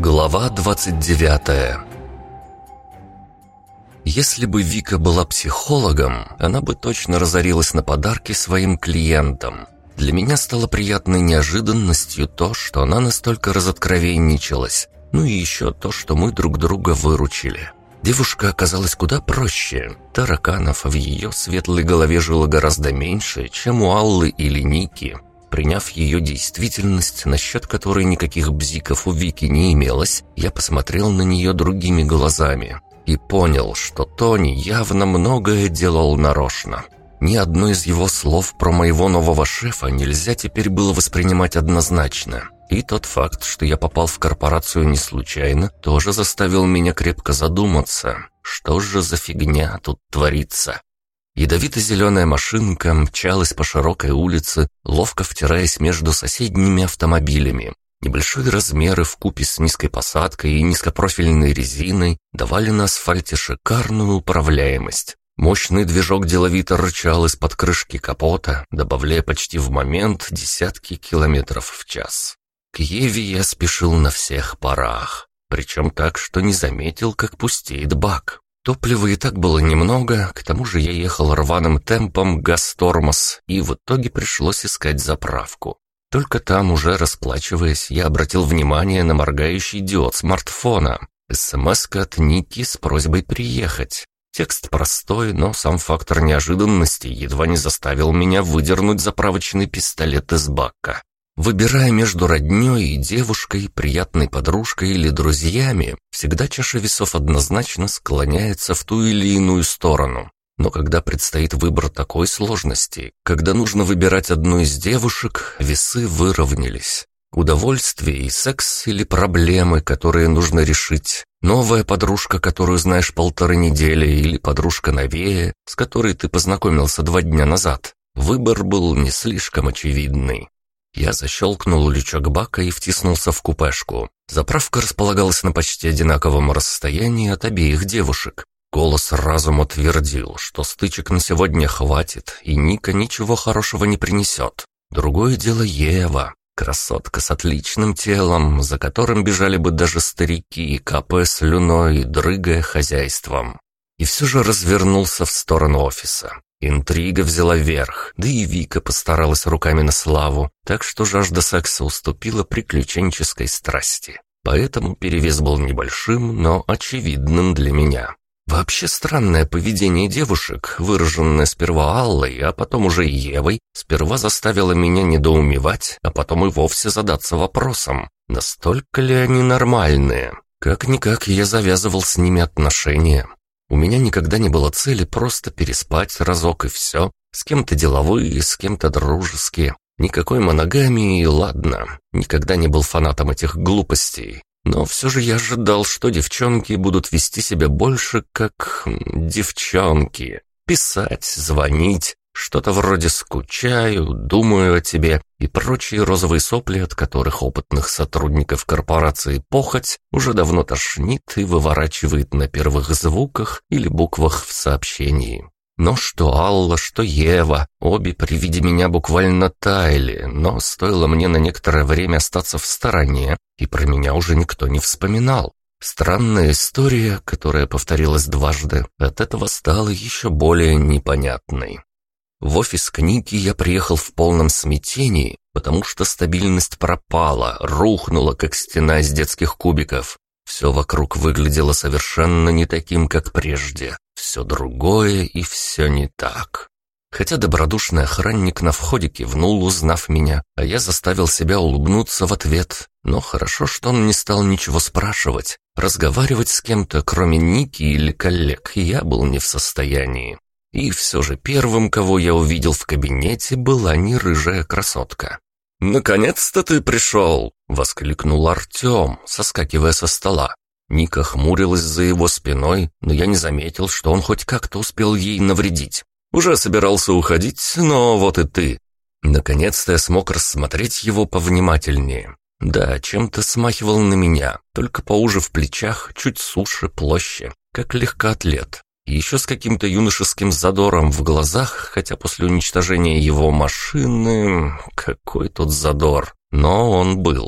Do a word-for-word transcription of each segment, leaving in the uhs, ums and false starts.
Глава двадцать девятая. Если бы Вика была психологом, она бы точно разорилась на подарки своим клиентам. Для меня стало приятной неожиданностью то, что она настолько разоткровенничалась. Ну и еще то, что мы друг друга выручили. Девушка оказалась куда проще. Тараканов в ее светлой голове жило гораздо меньше, чем у Аллы или Ники. Приняв ее действительность, насчет которой никаких бзиков у Вики не имелось, я посмотрел на нее другими глазами и понял, что Тони явно многое делал нарочно. Ни одно из его слов про моего нового шефа нельзя теперь было воспринимать однозначно. И тот факт, что я попал в корпорацию не случайно, тоже заставил меня крепко задуматься, что же за фигня тут творится. Ядовито-зеленая машинка мчалась по широкой улице, ловко втираясь между соседними автомобилями. Небольшие размеры вкупе с низкой посадкой и низкопрофильной резиной давали на асфальте шикарную управляемость. Мощный движок деловито рычал из-под крышки капота, добавляя почти в момент десятки километров в час. К Еве я спешил на всех парах, причем так, что не заметил, как пустеет бак. Топлива и так было немного, к тому же я ехал рваным темпом газ-тормоз, и в итоге пришлось искать заправку. Только там, уже расплачиваясь, я обратил внимание на моргающий диод смартфона. СМС-ка от Ники с просьбой приехать. Текст простой, но сам фактор неожиданности едва не заставил меня выдернуть заправочный пистолет из бака. Выбирая между роднёй и девушкой, приятной подружкой или друзьями, всегда чаша весов однозначно склоняется в ту или иную сторону. Но когда предстоит выбор такой сложности, когда нужно выбирать одну из девушек, весы выровнялись. Удовольствие и секс или проблемы, которые нужно решить. Новая подружка, которую знаешь полторы недели, или подружка новее, с которой ты познакомился два дня назад. Выбор был не слишком очевидный. Я защелкнул лючок бака и втиснулся в купешку. Заправка располагалась на почти одинаковом расстоянии от обеих девушек. Голос разума твердил, что стычек на сегодня хватит, и Ника ничего хорошего не принесет. Другое дело Ева. Красотка с отличным телом, за которым бежали бы даже старики, капая слюной и дрыгая хозяйством. И все же развернулся в сторону офиса. Интрига взяла верх, да и Вика постаралась руками на славу, так что жажда секса уступила приключенческой страсти. Поэтому перевес был небольшим, но очевидным для меня. Вообще странное поведение девушек, выраженное сперва Аллой, а потом уже и Евой, сперва заставило меня недоумевать, а потом и вовсе задаться вопросом, настолько ли они нормальные. Как-никак я завязывал с ними отношения. У меня никогда не было цели просто переспать разок и все. С кем-то деловые, с кем-то дружеские. Никакой моногамии, и ладно. Никогда не был фанатом этих глупостей. Но все же я ожидал, что девчонки будут вести себя больше как девчонки. Писать, звонить, что-то вроде «скучаю», «думаю о тебе» и прочие розовые сопли, от которых опытных сотрудников корпорации похоть уже давно тошнит и выворачивает на первых звуках или буквах в сообщении. Но что Алла, что Ева, обе при виде меня буквально таяли, но стоило мне на некоторое время остаться в стороне, и про меня уже никто не вспоминал. Странная история, которая повторилась дважды, от этого стала еще более непонятной. В офис к Нике я приехал в полном смятении, потому что стабильность пропала, рухнула, как стена из детских кубиков. Все вокруг выглядело совершенно не таким, как прежде. Все другое и все не так. Хотя добродушный охранник на входе кивнул, узнав меня, а я заставил себя улыбнуться в ответ. Но хорошо, что он не стал ничего спрашивать. Разговаривать с кем-то, кроме Ники или коллег, я был не в состоянии. И все же первым, кого я увидел в кабинете, была не рыжая красотка. «Наконец-то ты пришел!» — воскликнул Артем, соскакивая со стола. Ника хмурилась за его спиной, но я не заметил, что он хоть как-то успел ей навредить. «Уже собирался уходить, но вот и ты!» Наконец-то я смог рассмотреть его повнимательнее. Да, чем-то смахивал на меня, только поуже в плечах, чуть суше, площе, как легкоатлет. И еще с каким-то юношеским задором в глазах, хотя после уничтожения его машины... Какой тут задор, но он был.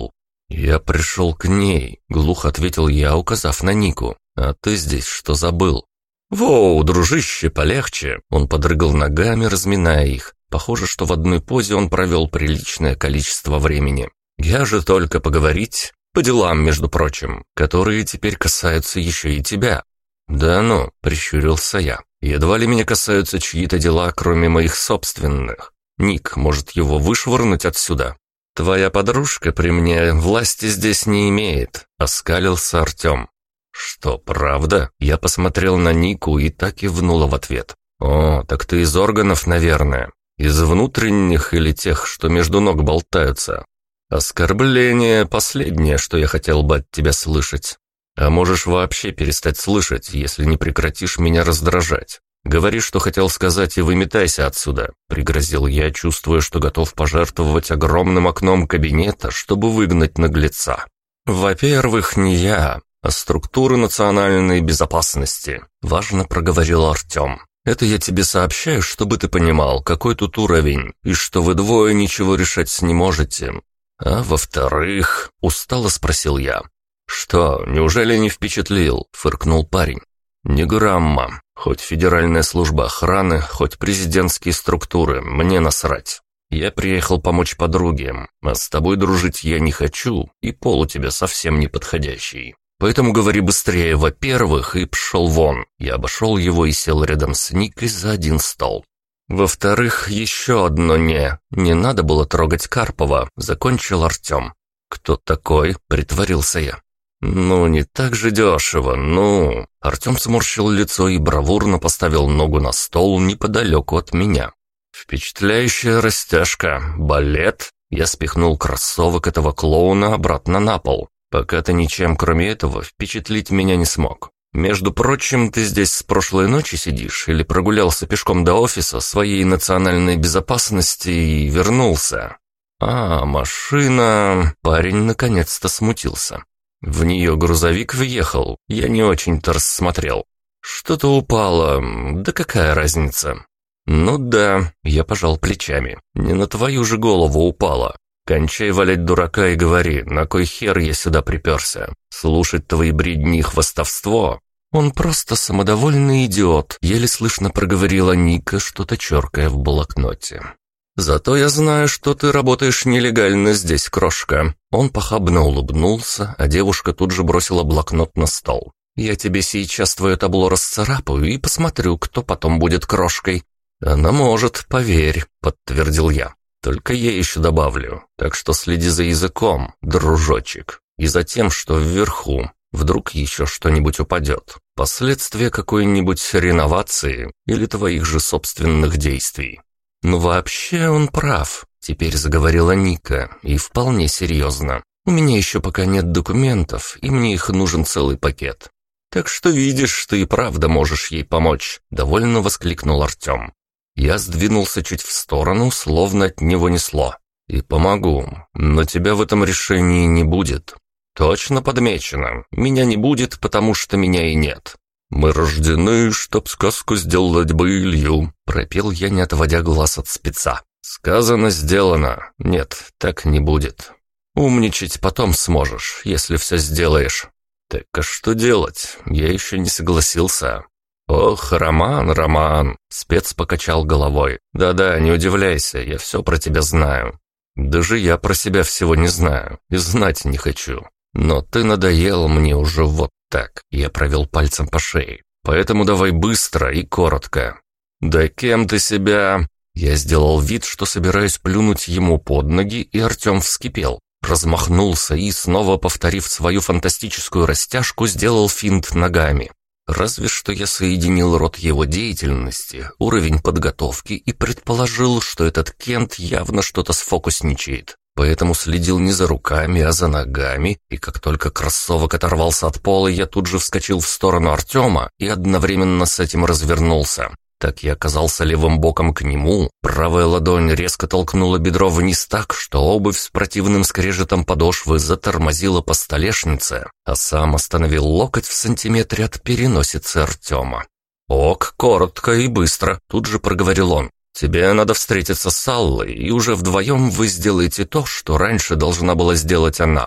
«Я пришел к ней», — глухо ответил я, указав на Нику. «А ты здесь что забыл?» «Воу, дружище, полегче!» Он подрыгал ногами, разминая их. Похоже, что в одной позе он провел приличное количество времени. «Я же только поговорить, по делам, между прочим, которые теперь касаются еще и тебя». «Да ну», — прищурился я, — «едва ли меня касаются чьи-то дела, кроме моих собственных. Ник, может, его вышвырнуть отсюда?» «Твоя подружка при мне власти здесь не имеет», — оскалился Артем. «Что, правда?» Я посмотрел на Нику и так и внула в ответ. «О, так ты из органов, наверное. Из внутренних или тех, что между ног болтаются? Оскорбление — последнее, что я хотел бы от тебя слышать. А можешь вообще перестать слышать, если не прекратишь меня раздражать. Говори, что хотел сказать, и выметайся отсюда», — пригрозил я, чувствуя, что готов пожертвовать огромным окном кабинета, чтобы выгнать наглеца. «Во-первых, не я, а структуры национальной безопасности», — важно проговорил Артем. «Это я тебе сообщаю, чтобы ты понимал, какой тут уровень, и что вы двое ничего решать не можете. А во-вторых...» — устало спросил я. «Что, неужели не впечатлил?» — фыркнул парень. «Ни грамма. Хоть Федеральная служба охраны, хоть президентские структуры, мне насрать. Я приехал помочь подруге, а с тобой дружить я не хочу, и пол у тебя совсем не подходящий. Поэтому говори быстрее, во-первых, и пшел вон». Я обошел его и сел рядом с Никой за один стол. «Во-вторых, еще одно «не». Не надо было трогать Карпова», — закончил Артем. «Кто такой?» — притворился я. «Ну, не так же дешево, ну...» Артем сморщил лицо и бравурно поставил ногу на стол неподалеку от меня. «Впечатляющая растяжка, балет». Я спихнул кроссовок этого клоуна обратно на пол. «Пока ты ничем, кроме этого, впечатлить меня не смог. Между прочим, ты здесь с прошлой ночи сидишь или прогулялся пешком до офиса своей национальной безопасности и вернулся?» «А, машина...» Парень наконец-то смутился. «В нее грузовик въехал, я не очень-то рассмотрел. Что-то упало, да какая разница?» «Ну да», — я пожал плечами, — «не на твою же голову упало. Кончай валять дурака и говори, на кой хер я сюда приперся? Слушать твои бредни и хвастовство?» «Он просто самодовольный идиот», — еле слышно проговорила Ника, что-то черкая в блокноте. «Зато я знаю, что ты работаешь нелегально здесь, крошка». Он похабно улыбнулся, а девушка тут же бросила блокнот на стол. «Я тебе сейчас твое табло расцарапаю и посмотрю, кто потом будет крошкой». «Она может, поверь», — подтвердил я. «Только я еще добавлю, так что следи за языком, дружочек, и за тем, что вверху. Вдруг еще что-нибудь упадет. Последствия какой-нибудь реновации или твоих же собственных действий». «Ну вообще он прав», — теперь заговорила Ника, и вполне серьезно. «У меня еще пока нет документов, и мне их нужен целый пакет. Так что видишь, ты и правда можешь ей помочь», — довольно воскликнул Артем. Я сдвинулся чуть в сторону, словно от него несло. «И помогу, но тебя в этом решении не будет». «Точно подмечено. Меня не будет, потому что меня и нет». «Мы рождены, чтоб сказку сделать былью», — пропел я, не отводя глаз от спеца. «Сказано, сделано. Нет, так не будет. Умничать потом сможешь, если все сделаешь». «Так а что делать? Я еще не согласился». «Ох, Роман, Роман!» — спец покачал головой. «Да-да, не удивляйся, я все про тебя знаю. Даже я про себя всего не знаю и знать не хочу. Но ты надоел мне уже вот так». Я провел пальцем по шее. «Поэтому давай быстро и коротко». «Да кем ты себя...» Я сделал вид, что собираюсь плюнуть ему под ноги, и Артем вскипел. Размахнулся и, снова повторив свою фантастическую растяжку, сделал финт ногами. Разве что я соединил род его деятельности, уровень подготовки и предположил, что этот Кент явно что-то сфокусничает. Поэтому следил не за руками, а за ногами, и как только кроссовок оторвался от пола, я тут же вскочил в сторону Артема и одновременно с этим развернулся. Так я оказался левым боком к нему, правая ладонь резко толкнула бедро вниз так, что обувь с противным скрежетом подошвы затормозила по столешнице, а сам остановил локоть в сантиметре от переносицы Артема. «Ок, коротко и быстро», — тут же проговорил он. «Тебе надо встретиться с Аллой, и уже вдвоем вы сделаете то, что раньше должна была сделать она.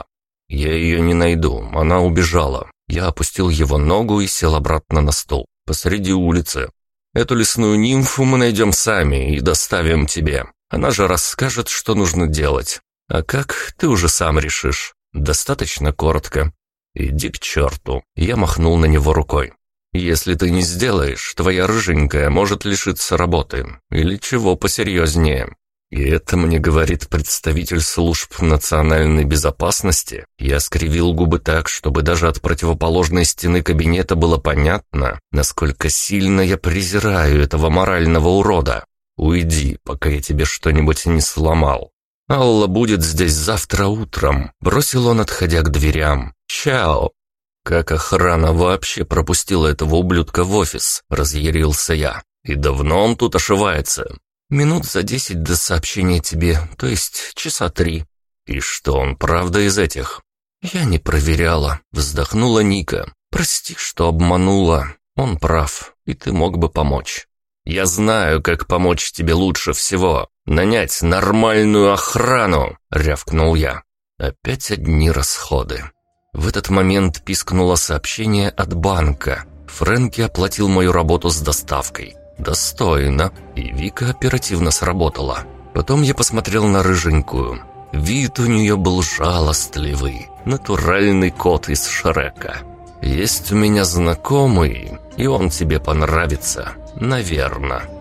«Я ее не найду, она убежала». Я опустил его ногу и сел обратно на стул, посреди улицы. «Эту лесную нимфу мы найдем сами и доставим тебе. Она же расскажет, что нужно делать. А как, ты уже сам решишь. Достаточно коротко». «Иди к черту», — я махнул на него рукой. «Если ты не сделаешь, твоя рыженькая может лишиться работы. Или чего посерьезнее». «И это мне говорит представитель служб национальной безопасности». Я скривил губы так, чтобы даже от противоположной стены кабинета было понятно, насколько сильно я презираю этого морального урода. «Уйди, пока я тебе что-нибудь не сломал. Алла будет здесь завтра утром», — бросил он, отходя к дверям. «Чао». «Как охрана вообще пропустила этого ублюдка в офис?» — разъярился я. «И давно он тут ошивается?» «Минут за десять до сообщения тебе, то есть часа три». «И что, он правда из этих?» «Я не проверяла», — вздохнула Ника. «Прости, что обманула. Он прав, и ты мог бы помочь». «Я знаю, как помочь тебе лучше всего. Нанять нормальную охрану», — рявкнул я. Опять одни расходы. В этот момент пискнуло сообщение от банка. Фрэнки оплатил мою работу с доставкой. Достойно. И Вика оперативно сработала. Потом я посмотрел на рыженькую. Вид у нее был жалостливый. Натуральный кот из Шрека. «Есть у меня знакомый, и он тебе понравится. Наверно».